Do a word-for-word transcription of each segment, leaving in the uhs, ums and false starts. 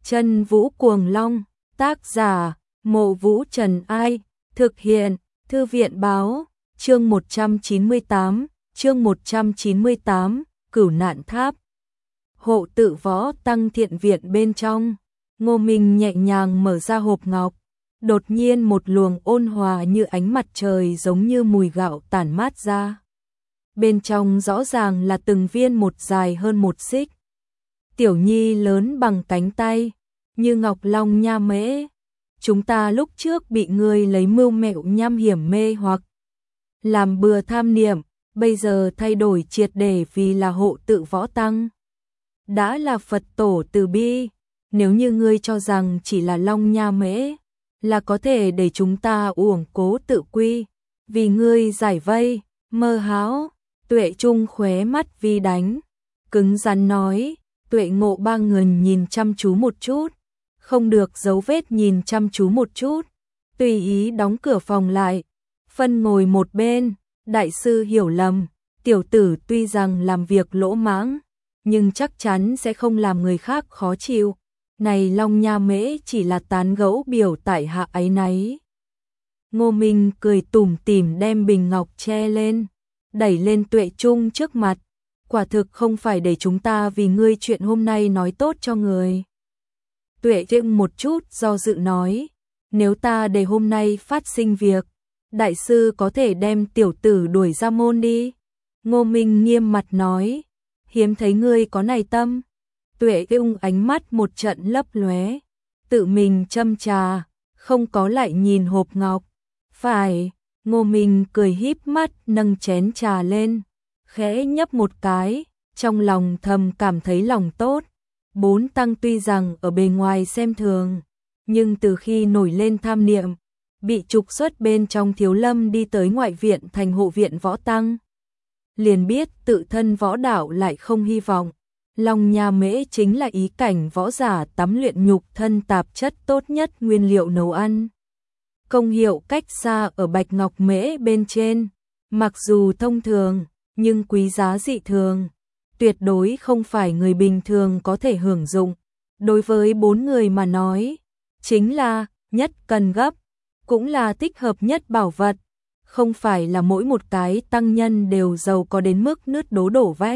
Chân Vũ Cuồng Long, tác giả, Mộ Vũ Trần Ai, thực hiện, Thư viện Báo, chương một trăm chín mươi tám, chương một trăm chín mươi tám, Cửu Nạn Tháp. Hộ Tự Võ Tăng Thiện Viện bên trong, Ngô Minh nhẹ nhàng mở ra hộp ngọc, đột nhiên một luồng ôn hòa như ánh mặt trời giống như mùi gạo tản mát ra. Bên trong rõ ràng là từng viên một dài hơn một xích. Tiểu nhi lớn bằng cánh tay, như ngọc long nha mễ. Chúng ta lúc trước bị ngươi lấy mưu mẹo nham hiểm mê hoặc làm bừa tham niệm, bây giờ thay đổi triệt để vì là Hộ Tự Võ Tăng. Đã là Phật tổ từ bi, nếu như ngươi cho rằng chỉ là long nha mễ là có thể để chúng ta uổng cố tự quy, vì ngươi giải vây, mơ hão. Tuệ Trung khóe mắt vi đánh, cứng rắn nói. Tuệ Ngộ ba người nhìn chăm chú một chút, không được giấu vết nhìn chăm chú một chút, tùy ý đóng cửa phòng lại, phân ngồi một bên. Đại sư hiểu lầm, tiểu tử tuy rằng làm việc lỗ mãng, nhưng chắc chắn sẽ không làm người khác khó chịu. Này long nha mễ chỉ là tán gẫu biểu tại hạ ấy nấy. Ngô Minh cười tủm tỉm đem bình ngọc che lên, đẩy lên Tuệ Trung trước mặt. Quả thực không phải để chúng ta vì ngươi chuyện hôm nay nói tốt cho người. Tuệ Trung một chút do dự nói, nếu ta để hôm nay phát sinh việc, đại sư có thể đem tiểu tử đuổi ra môn đi. Ngô Minh nghiêm mặt nói, hiếm thấy ngươi có này tâm. Tuệ Trung ánh mắt một trận lấp lóe, tự mình châm trà, không có lại nhìn hộp ngọc. Phải. Ngô Minh cười híp mắt nâng chén trà lên, khẽ nhấp một cái, trong lòng thầm cảm thấy lòng tốt. Bốn tăng tuy rằng ở bề ngoài xem thường, nhưng từ khi nổi lên tham niệm, bị trục xuất bên trong Thiếu Lâm đi tới ngoại viện thành hộ viện võ tăng, liền biết tự thân võ đạo lại không hy vọng. Long nha mễ chính là ý cảnh võ giả tắm luyện nhục thân tạp chất tốt nhất nguyên liệu nấu ăn. Công hiệu cách xa ở bạch ngọc mễ bên trên, mặc dù thông thường, nhưng quý giá dị thường, tuyệt đối không phải người bình thường có thể hưởng dụng. Đối với bốn người mà nói, chính là nhất cần gấp, cũng là thích hợp nhất bảo vật, không phải là mỗi một cái tăng nhân đều giàu có đến mức nứt đố đổ vách.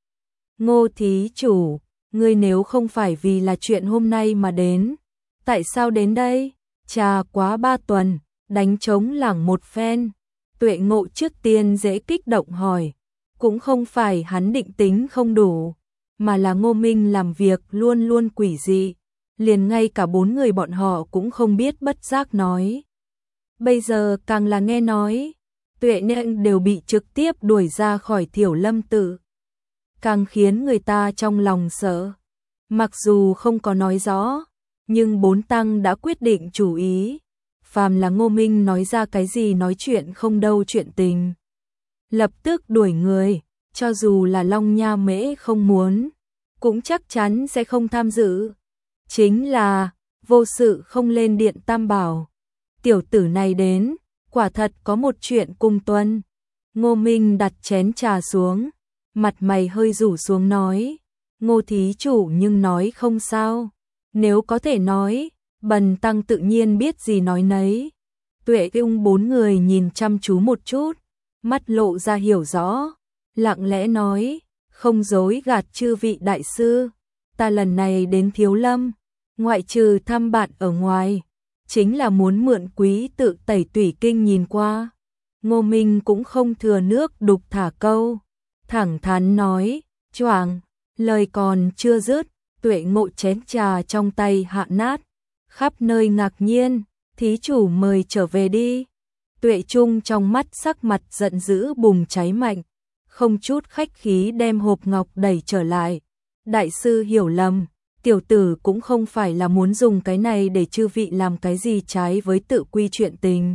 Ngô thí chủ, ngươi nếu không phải vì là chuyện hôm nay mà đến, tại sao đến đây? Trà quá ba tuần, đánh trống lảng một phen. Tuệ Ngộ trước tiên dễ kích động hỏi, cũng không phải hắn định tính không đủ, mà là Ngô Minh làm việc luôn luôn quỷ dị, liền ngay cả bốn người bọn họ cũng không biết bất giác nói. Bây giờ càng là nghe nói, Tuệ Nện đều bị trực tiếp đuổi ra khỏi Thiểu Lâm tự, càng khiến người ta trong lòng sợ. Mặc dù không có nói rõ, nhưng bốn tăng đã quyết định chủ ý, phàm là Ngô Minh nói ra cái gì nói chuyện không đâu chuyện tình, lập tức đuổi người, cho dù là Long nha mễ không muốn, cũng chắc chắn sẽ không tham dự. Chính là, vô sự không lên điện tam bảo. Tiểu tử này đến, quả thật có một chuyện cung tuân. Ngô Minh đặt chén trà xuống, mặt mày hơi rủ xuống nói, Ngô thí chủ nhưng nói không sao. Nếu có thể nói, bần tăng tự nhiên biết gì nói nấy. Tuệ Trung bốn người nhìn chăm chú một chút, mắt lộ ra hiểu rõ, lặng lẽ nói, không dối gạt chư vị đại sư, ta lần này đến Thiếu Lâm, ngoại trừ thăm bạn ở ngoài, chính là muốn mượn quý tự tẩy tủy kinh nhìn qua. Ngô Minh cũng không thừa nước đục thả câu, thẳng thắn nói, choàng, lời còn chưa dứt, Tuệ Ngộ chén trà trong tay hạ nát, khắp nơi ngạc nhiên, thí chủ mời trở về đi. Tuệ Trung trong mắt sắc mặt giận dữ bùng cháy mạnh, không chút khách khí đem hộp ngọc đẩy trở lại. Đại sư hiểu lầm, tiểu tử cũng không phải là muốn dùng cái này để chư vị làm cái gì trái với tự quy chuyện tình.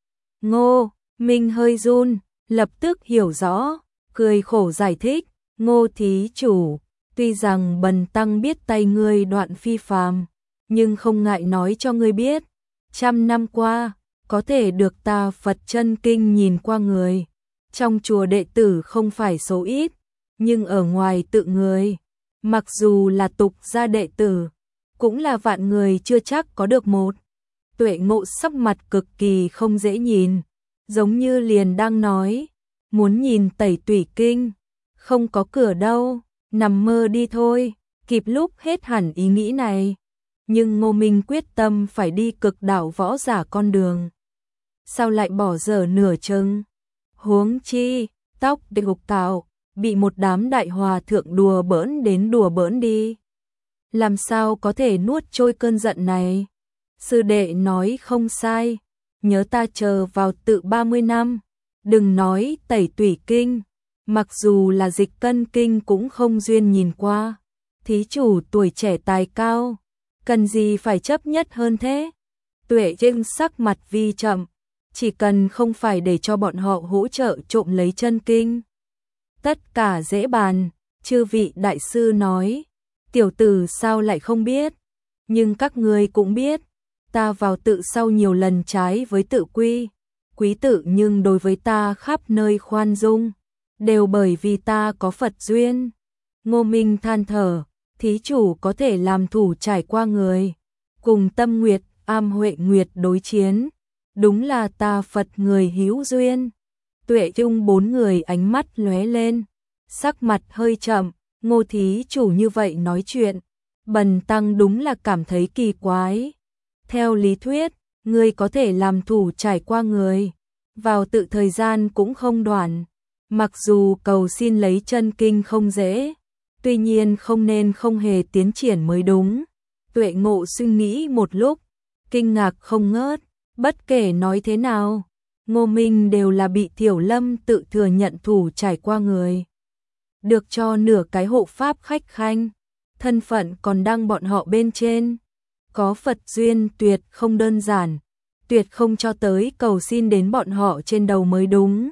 Ngô Minh hơi run, lập tức hiểu rõ, cười khổ giải thích, Ngô thí chủ, tuy rằng bần tăng biết tay ngươi đoạn phi phàm, nhưng không ngại nói cho ngươi biết, trăm năm qua, có thể được ta Phật chân kinh nhìn qua người, trong chùa đệ tử không phải số ít, nhưng ở ngoài tự người, mặc dù là tục gia đệ tử, cũng là vạn người chưa chắc có được một. Tuệ Ngộ sắc mặt cực kỳ không dễ nhìn, giống như liền đang nói, muốn nhìn Tẩy Tủy Kinh, không có cửa đâu, nằm mơ đi thôi, kịp lúc hết hẳn ý nghĩ này. Nhưng Ngô Minh quyết tâm phải đi cực đạo võ giả con đường. Sao lại bỏ dở nửa chừng? Huống chi, tóc để gục cạo, bị một đám đại hòa thượng đùa bỡn đến đùa bỡn đi. Làm sao có thể nuốt trôi cơn giận này? Sư đệ nói không sai, nhớ ta chờ vào tự ba mươi năm, đừng nói Tẩy Tủy Kinh, mặc dù là Dịch Cân Kinh cũng không duyên nhìn qua. Thí chủ tuổi trẻ tài cao, cần gì phải chấp nhất hơn thế? Tuệ Trinh sắc mặt vi chậm, chỉ cần không phải để cho bọn họ hỗ trợ trộm lấy chân kinh. Tất cả dễ bàn, chư vị đại sư nói, tiểu tử sao lại không biết, nhưng các ngươi cũng biết, ta vào tự sau nhiều lần trái với tự quy, quý tự nhưng đối với ta khắp nơi khoan dung, đều bởi vì ta có Phật duyên. Ngô Minh than thở, thí chủ có thể làm thủ trải qua người, cùng Tâm Nguyệt, Am Huệ Nguyệt đối chiến, đúng là ta Phật người hữu duyên. Tuệ Trung bốn người ánh mắt lóe lên, sắc mặt hơi chậm, Ngô thí chủ như vậy nói chuyện, bần tăng đúng là cảm thấy kỳ quái. Theo lý thuyết, ngươi có thể làm thủ trải qua người, vào tự thời gian cũng không đoạn, mặc dù cầu xin lấy chân kinh không dễ, tuy nhiên không nên không hề tiến triển mới đúng. Tuệ Ngộ suy nghĩ một lúc, kinh ngạc không ngớt, bất kể nói thế nào, Ngô Minh đều là bị Thiểu Lâm tự thừa nhận thủ trải qua người. Được cho nửa cái hộ pháp khách khanh, thân phận còn đang bọn họ bên trên. Có Phật duyên tuyệt không đơn giản, tuyệt không cho tới cầu xin đến bọn họ trên đầu mới đúng.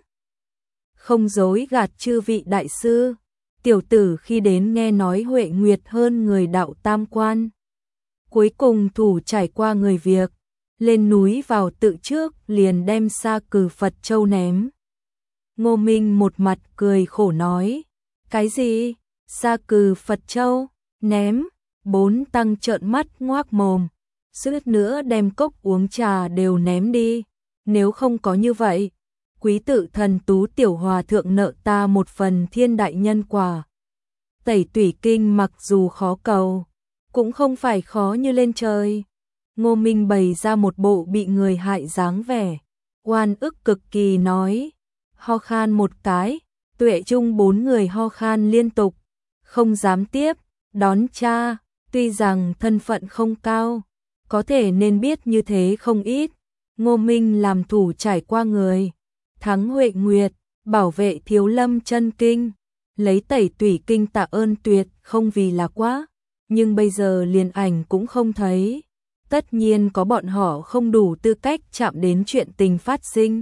Không dối gạt chư vị đại sư, tiểu tử khi đến nghe nói Huệ Nguyệt hơn người đạo tam quan. Cuối cùng thủ trải qua người việc, lên núi vào tự trước liền đem Sa Cừ Phật Châu ném. Ngô Minh một mặt cười khổ nói, cái gì? Sa Cừ Phật Châu, ném, bốn tăng trợn mắt ngoác mồm, suýt nữa đem cốc uống trà đều ném đi, nếu không có như vậy, quý tự thần tú tiểu hòa thượng nợ ta một phần thiên đại nhân quả. Tẩy Tủy Kinh mặc dù khó cầu, cũng không phải khó như lên trời. Ngô Minh bày ra một bộ bị người hại dáng vẻ, oan ức cực kỳ nói, ho khan một cái, Tuệ Trung bốn người ho khan liên tục, không dám tiếp, đón cha, tuy rằng thân phận không cao, có thể nên biết như thế không ít. Ngô Minh làm thủ trải qua người, thắng Huệ Nguyệt, bảo vệ Thiếu Lâm chân kinh, lấy Tẩy Tủy Kinh tạ ơn tuyệt không vì là quá, nhưng bây giờ liền ảnh cũng không thấy. Tất nhiên có bọn họ không đủ tư cách chạm đến chuyện tình phát sinh.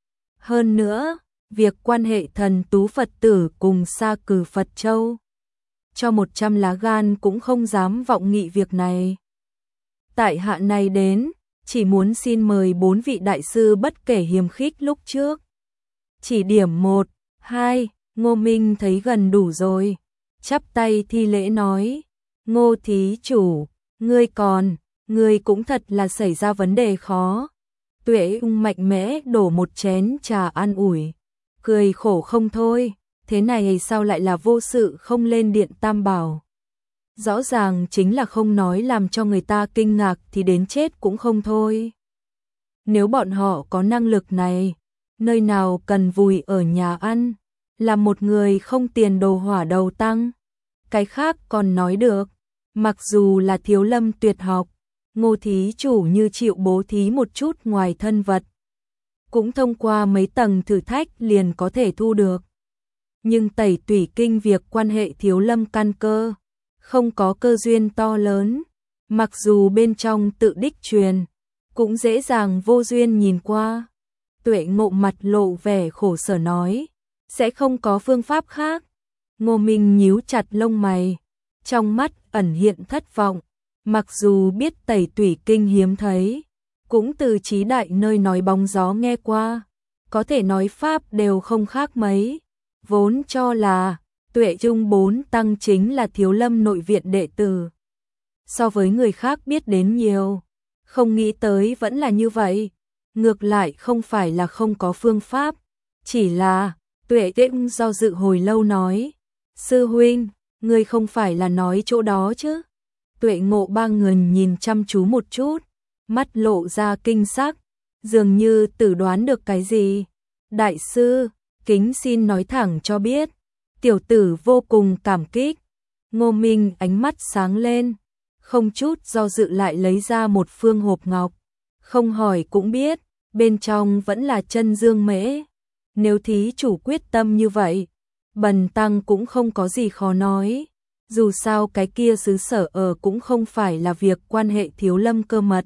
Hơn nữa, việc quan hệ thần tú Phật tử cùng Sa Cừ Phật Châu, cho một trăm lá gan cũng không dám vọng nghị việc này. Tại hạ này đến, chỉ muốn xin mời bốn vị đại sư bất kể hiềm khích lúc trước. Chỉ điểm một, hai, Ngô Minh thấy gần đủ rồi, chắp tay thi lễ nói, Ngô thí chủ, ngươi còn, ngươi cũng thật là xảy ra vấn đề khó. Tuệ Ung mạnh mẽ đổ một chén trà an ủi, cười khổ không thôi, thế này sao lại là vô sự không lên điện Tam Bảo. Rõ ràng chính là không nói làm cho người ta kinh ngạc thì đến chết cũng không thôi. Nếu bọn họ có năng lực này, nơi nào cần vùi ở nhà ăn, là một người không tiền đồ hỏa đầu tăng. Cái khác còn nói được, mặc dù là Thiếu Lâm tuyệt học, Ngô thí chủ như chịu bố thí một chút ngoài thân vật, cũng thông qua mấy tầng thử thách liền có thể thu được. Nhưng Tẩy Tủy Kinh việc quan hệ Thiếu Lâm căn cơ, không có cơ duyên to lớn, mặc dù bên trong tự đích truyền, cũng dễ dàng vô duyên nhìn qua. Tuệ Ngộ mặt lộ vẻ khổ sở nói, sẽ không có phương pháp khác. Ngô Minh nhíu chặt lông mày, trong mắt ẩn hiện thất vọng, mặc dù biết Tẩy Tủy Kinh hiếm thấy, cũng từ trí đại nơi nói bóng gió nghe qua, có thể nói pháp đều không khác mấy, vốn cho là Tuệ Trung bốn tăng chính là Thiếu Lâm nội viện đệ tử. so với người khác biết đến nhiều. Không nghĩ tới vẫn là như vậy. Ngược lại không phải là không có phương pháp, chỉ là Tuệ Tĩnh do dự hồi lâu nói, sư huynh, ngươi không phải là nói chỗ đó chứ? Tuệ Ngộ ba người nhìn chăm chú một chút, mắt lộ ra kinh sắc, dường như tự đoán được cái gì. Đại sư, kính xin nói thẳng cho biết. Tiểu tử vô cùng cảm kích. Ngô Minh ánh mắt sáng lên, không chút do dự lại lấy ra một phương hộp ngọc. Không hỏi cũng biết, bên trong vẫn là chân dương mễ. Nếu thí chủ quyết tâm như vậy, bần tăng cũng không có gì khó nói. Dù sao cái kia xứ sở ở cũng không phải là việc quan hệ thiếu lâm cơ mật.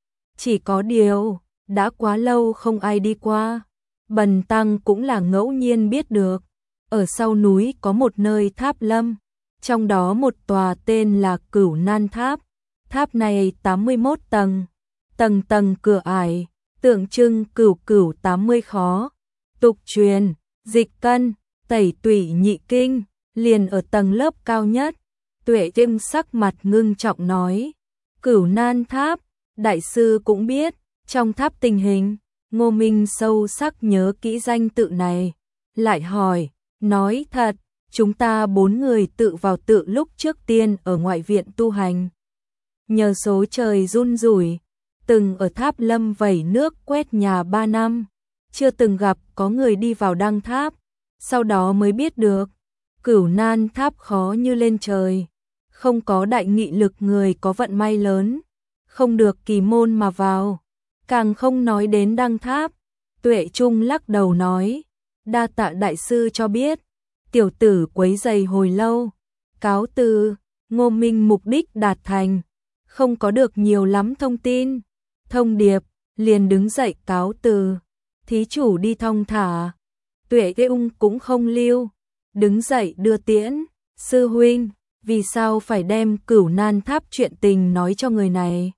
Chỉ có điều, đã quá lâu không ai đi qua. Bần tăng cũng là ngẫu nhiên biết được. Ở sau núi có một nơi tháp lâm, trong đó một tòa tên là Cửu Nan Tháp. Tháp này tám mươi mốt tầng, tầng tầng cửa ải, tượng trưng cửu cửu tám mươi khó. Tục truyền, dịch cân, tẩy tủy nhị kinh, liền ở tầng lớp cao nhất. Tuệ Tĩnh sắc mặt ngưng trọng nói, Cửu Nan Tháp, đại sư cũng biết, trong tháp tình hình. Ngô Minh sâu sắc nhớ kỹ danh tự này, lại hỏi, nói thật, chúng ta bốn người tự vào tự lúc trước tiên ở ngoại viện tu hành. Nhờ số trời run rủi, từng ở tháp lâm vẩy nước quét nhà ba năm, chưa từng gặp có người đi vào đăng tháp, sau đó mới biết được, Cửu Nan Tháp khó như lên trời, không có đại nghị lực người có vận may lớn, không được kỳ môn mà vào, càng không nói đến đăng tháp. Tuệ Trung lắc đầu nói, đa tạ đại sư cho biết, tiểu tử quấy rầy hồi lâu, cáo từ. Ngô Minh mục đích đạt thành, không có được nhiều lắm thông tin, thông điệp, liền đứng dậy cáo từ. Thí chủ đi thong thả. Tuệ Trung cũng không lưu, đứng dậy đưa tiễn. Sư huynh, vì sao phải đem Cửu Nan Tháp chuyện tình nói cho người này?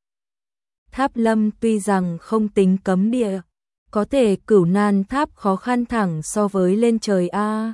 Tháp lâm tuy rằng không tính cấm địa, có thể Cửu Nan Tháp khó khăn thẳng so với lên trời a.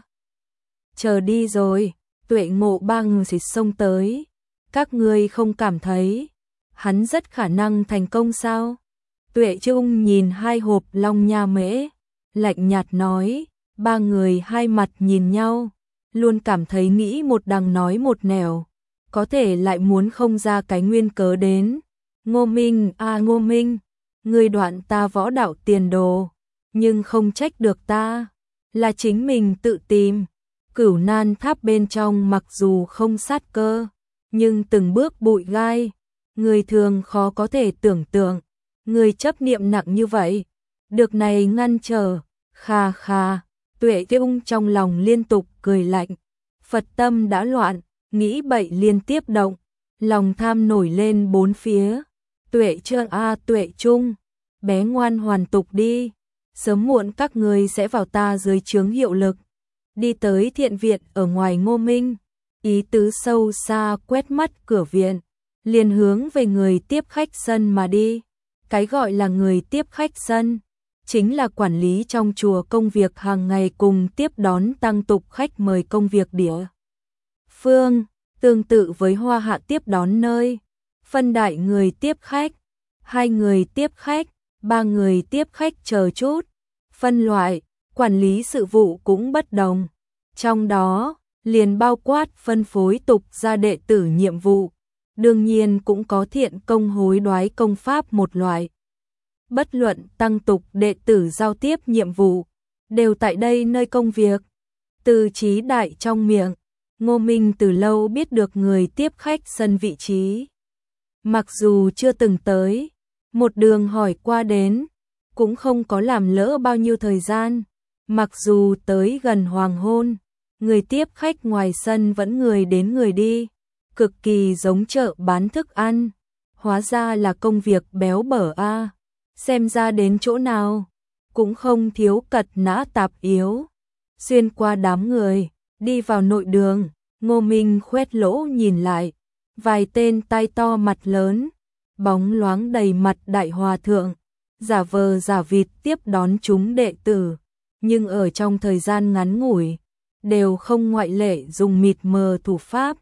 Chờ đi rồi, Tuệ Ngộ ba người xịt xông tới. Các ngươi không cảm thấy hắn rất khả năng thành công sao? Tuệ Trung nhìn hai hộp long nha mễ, lạnh nhạt nói. Ba người hai mặt nhìn nhau, luôn cảm thấy nghĩ một đằng nói một nẻo, có thể lại muốn không ra cái nguyên cớ đến. Ngô Minh, à Ngô Minh, ngươi đoạn ta võ đạo tiền đồ, nhưng không trách được ta, là chính mình tự tìm. Cửu Nan Tháp bên trong mặc dù không sát cơ, nhưng từng bước bụi gai, người thường khó có thể tưởng tượng, người chấp niệm nặng như vậy, được này ngăn trở. Kha kha, Tuệ Trung trong lòng liên tục cười lạnh, Phật tâm đã loạn, nghĩ bậy liên tiếp động, lòng tham nổi lên bốn phía. Tuệ Trương a Tuệ Trung, bé ngoan hoàn tục đi, sớm muộn các người sẽ vào ta dưới trướng hiệu lực. Đi tới thiện viện ở ngoài Ngô Minh, ý tứ sâu xa quét mắt cửa viện, liền hướng về người tiếp khách sân mà đi. Cái gọi là người tiếp khách sân, chính là quản lý trong chùa công việc hàng ngày cùng tiếp đón tăng tục khách mời công việc địa phương, tương tự với Hoa Hạ tiếp đón nơi. Phân đại người tiếp khách, hai người tiếp khách, ba người tiếp khách chờ chút. Phân loại, quản lý sự vụ cũng bất đồng. Trong đó, liền bao quát phân phối tục gia đệ tử nhiệm vụ. Đương nhiên cũng có thiện công hối đoái công pháp một loại. Bất luận tăng tục đệ tử giao tiếp nhiệm vụ, đều tại đây nơi công việc. Từ trí đại trong miệng, Ngô Minh từ lâu biết được người tiếp khách sân vị trí. Mặc dù chưa từng tới, một đường hỏi qua đến, cũng không có làm lỡ bao nhiêu thời gian. Mặc dù tới gần hoàng hôn, người tiếp khách ngoài sân vẫn người đến người đi, cực kỳ giống chợ bán thức ăn. Hóa ra là công việc béo bở a. Xem ra đến chỗ nào cũng không thiếu cật nã tạp yếu. Xuyên qua đám người, đi vào nội đường, Ngô Minh khoét lỗ nhìn lại, vài tên tai to mặt lớn, bóng loáng đầy mặt đại hòa thượng, giả vờ giả vịt tiếp đón chúng đệ tử, nhưng ở trong thời gian ngắn ngủi, đều không ngoại lệ dùng mịt mờ thủ pháp,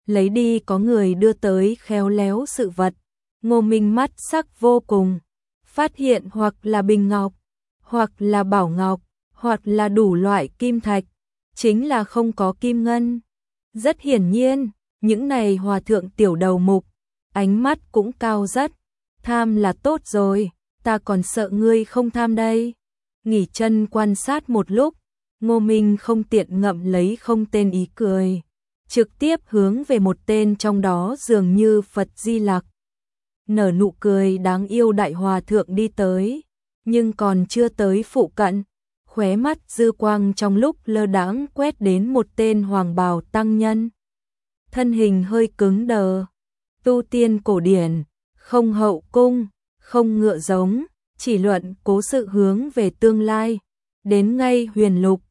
lấy đi có người đưa tới khéo léo sự vật. Ngô Minh mắt sắc vô cùng, phát hiện hoặc là bình ngọc, hoặc là bảo ngọc, hoặc là đủ loại kim thạch, chính là không có kim ngân. Rất hiển nhiên, những này hòa thượng tiểu đầu mục, ánh mắt cũng cao rất, tham là tốt rồi, ta còn sợ ngươi không tham đây. Nghỉ chân quan sát một lúc, Ngô Minh không tiện ngậm lấy không tên ý cười, trực tiếp hướng về một tên trong đó dường như Phật Di Lặc. Nở nụ cười đáng yêu đại hòa thượng đi tới, nhưng còn chưa tới phụ cận, khóe mắt dư quang trong lúc lơ đãng quét đến một tên hoàng bào tăng nhân. Thân hình hơi cứng đờ, tu tiên cổ điển, không hậu cung, không ngựa giống, chỉ luận cố sự hướng về tương lai, đến ngay huyền lục,